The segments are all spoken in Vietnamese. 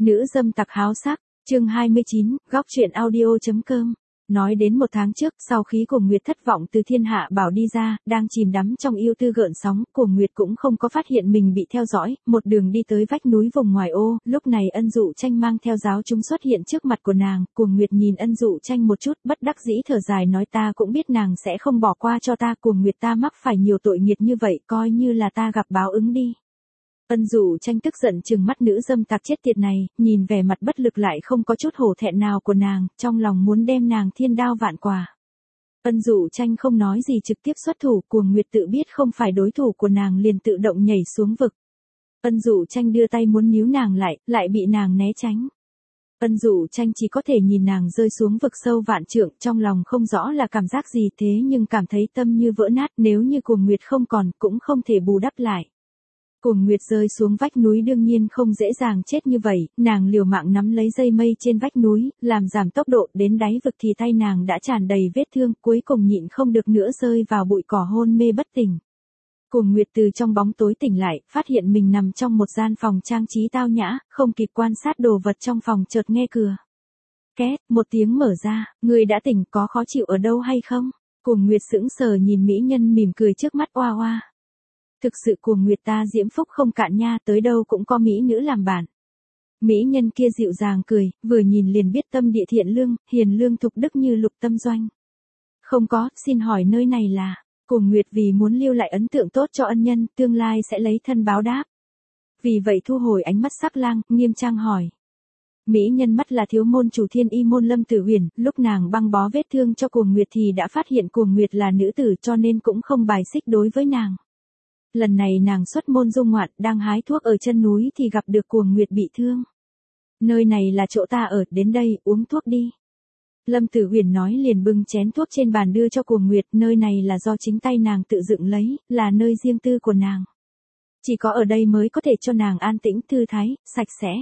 Nữ dâm tặc háo sắc, chương 29, góc truyện audio.com. Nói đến 1 tháng trước, sau khi Cuồng Nguyệt thất vọng từ Thiên Hạ Bảo đi ra, đang chìm đắm trong yêu tư gợn sóng, Cuồng Nguyệt cũng không có phát hiện mình bị theo dõi, một đường đi tới vách núi vùng ngoài ô, lúc này Ân Dụ Tranh mang theo giáo chúng xuất hiện trước mặt của nàng, Cuồng Nguyệt nhìn Ân Dụ Tranh một chút, bất đắc dĩ thở dài nói ta cũng biết nàng sẽ không bỏ qua cho ta, Cuồng Nguyệt ta mắc phải nhiều tội nghiệt như vậy, coi như là ta gặp báo ứng đi. Ân Dụ Tranh tức giận trừng mắt nữ dâm tặc chết tiệt này, nhìn vẻ mặt bất lực lại không có chút hổ thẹn nào của nàng, trong lòng muốn đem nàng thiên đao vạn quả. Ân Dụ Tranh không nói gì trực tiếp xuất thủ, Cuồng Nguyệt tự biết không phải đối thủ của nàng liền tự động nhảy xuống vực. Ân Dụ Tranh đưa tay muốn níu nàng lại bị nàng né tránh. Ân Dụ Tranh chỉ có thể nhìn nàng rơi xuống vực sâu vạn trượng, trong lòng không rõ là cảm giác gì thế nhưng cảm thấy tâm như vỡ nát, nếu như Cuồng Nguyệt không còn cũng không thể bù đắp lại. Cuồng Nguyệt rơi xuống vách núi đương nhiên không dễ dàng chết như vậy, nàng liều mạng nắm lấy dây mây trên vách núi, làm giảm tốc độ, đến đáy vực thì tay nàng đã tràn đầy vết thương, cuối cùng nhịn không được nữa rơi vào bụi cỏ hôn mê bất tỉnh. Cuồng Nguyệt từ trong bóng tối tỉnh lại, phát hiện mình nằm trong một gian phòng trang trí tao nhã, không kịp quan sát đồ vật trong phòng chợt nghe cửa. Két, một tiếng mở ra, người đã tỉnh, có khó chịu ở đâu hay không? Cuồng Nguyệt sững sờ nhìn mỹ nhân mỉm cười trước mắt oa oa. Thực sự Cuồng Nguyệt ta diễm phúc không cạn nha, tới đâu cũng có mỹ nữ làm bạn. Mỹ nhân kia dịu dàng cười, vừa nhìn liền biết tâm địa thiện lương, hiền lương thục đức như Lục Tâm Doanh. Không có, xin hỏi nơi này là, Cuồng Nguyệt vì muốn lưu lại ấn tượng tốt cho ân nhân, tương lai sẽ lấy thân báo đáp. Vì vậy thu hồi ánh mắt sắc lang, nghiêm trang hỏi. Mỹ nhân mắt là thiếu môn chủ Thiên Y môn Lâm Tử Huyền, lúc nàng băng bó vết thương cho Cuồng Nguyệt thì đã phát hiện Cuồng Nguyệt là nữ tử cho nên cũng không bài xích đối với nàng. Lần này nàng xuất môn du ngoạn, đang hái thuốc ở chân núi thì gặp được Cuồng Nguyệt bị thương. Nơi này là chỗ ta ở, đến đây, uống thuốc đi. Lâm Tử Huyền nói liền bưng chén thuốc trên bàn đưa cho Cuồng Nguyệt, nơi này là do chính tay nàng tự dựng lấy, là nơi riêng tư của nàng. Chỉ có ở đây mới có thể cho nàng an tĩnh, thư thái, sạch sẽ.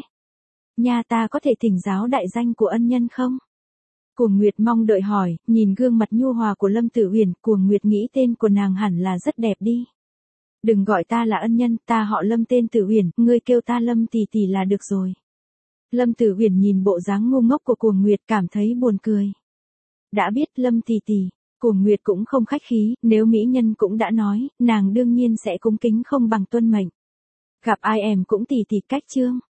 Nha ta có thể thỉnh giáo đại danh của ân nhân không? Cuồng Nguyệt mong đợi hỏi, nhìn gương mặt nhu hòa của Lâm Tử Huyền, Cuồng Nguyệt nghĩ tên của nàng hẳn là rất đẹp đi. Đừng gọi ta là ân nhân, ta họ Lâm tên Tử Huyền, ngươi kêu ta Lâm tỷ tỷ là được rồi. Lâm Tử Huyền nhìn bộ dáng ngu ngốc của Cuồng Nguyệt cảm thấy buồn cười. Đã biết Lâm tỷ tỷ, Cuồng Nguyệt cũng không khách khí, nếu mỹ nhân cũng đã nói, nàng đương nhiên sẽ cung kính không bằng tuân mệnh. Gặp ai em cũng tỷ tỷ cách chương.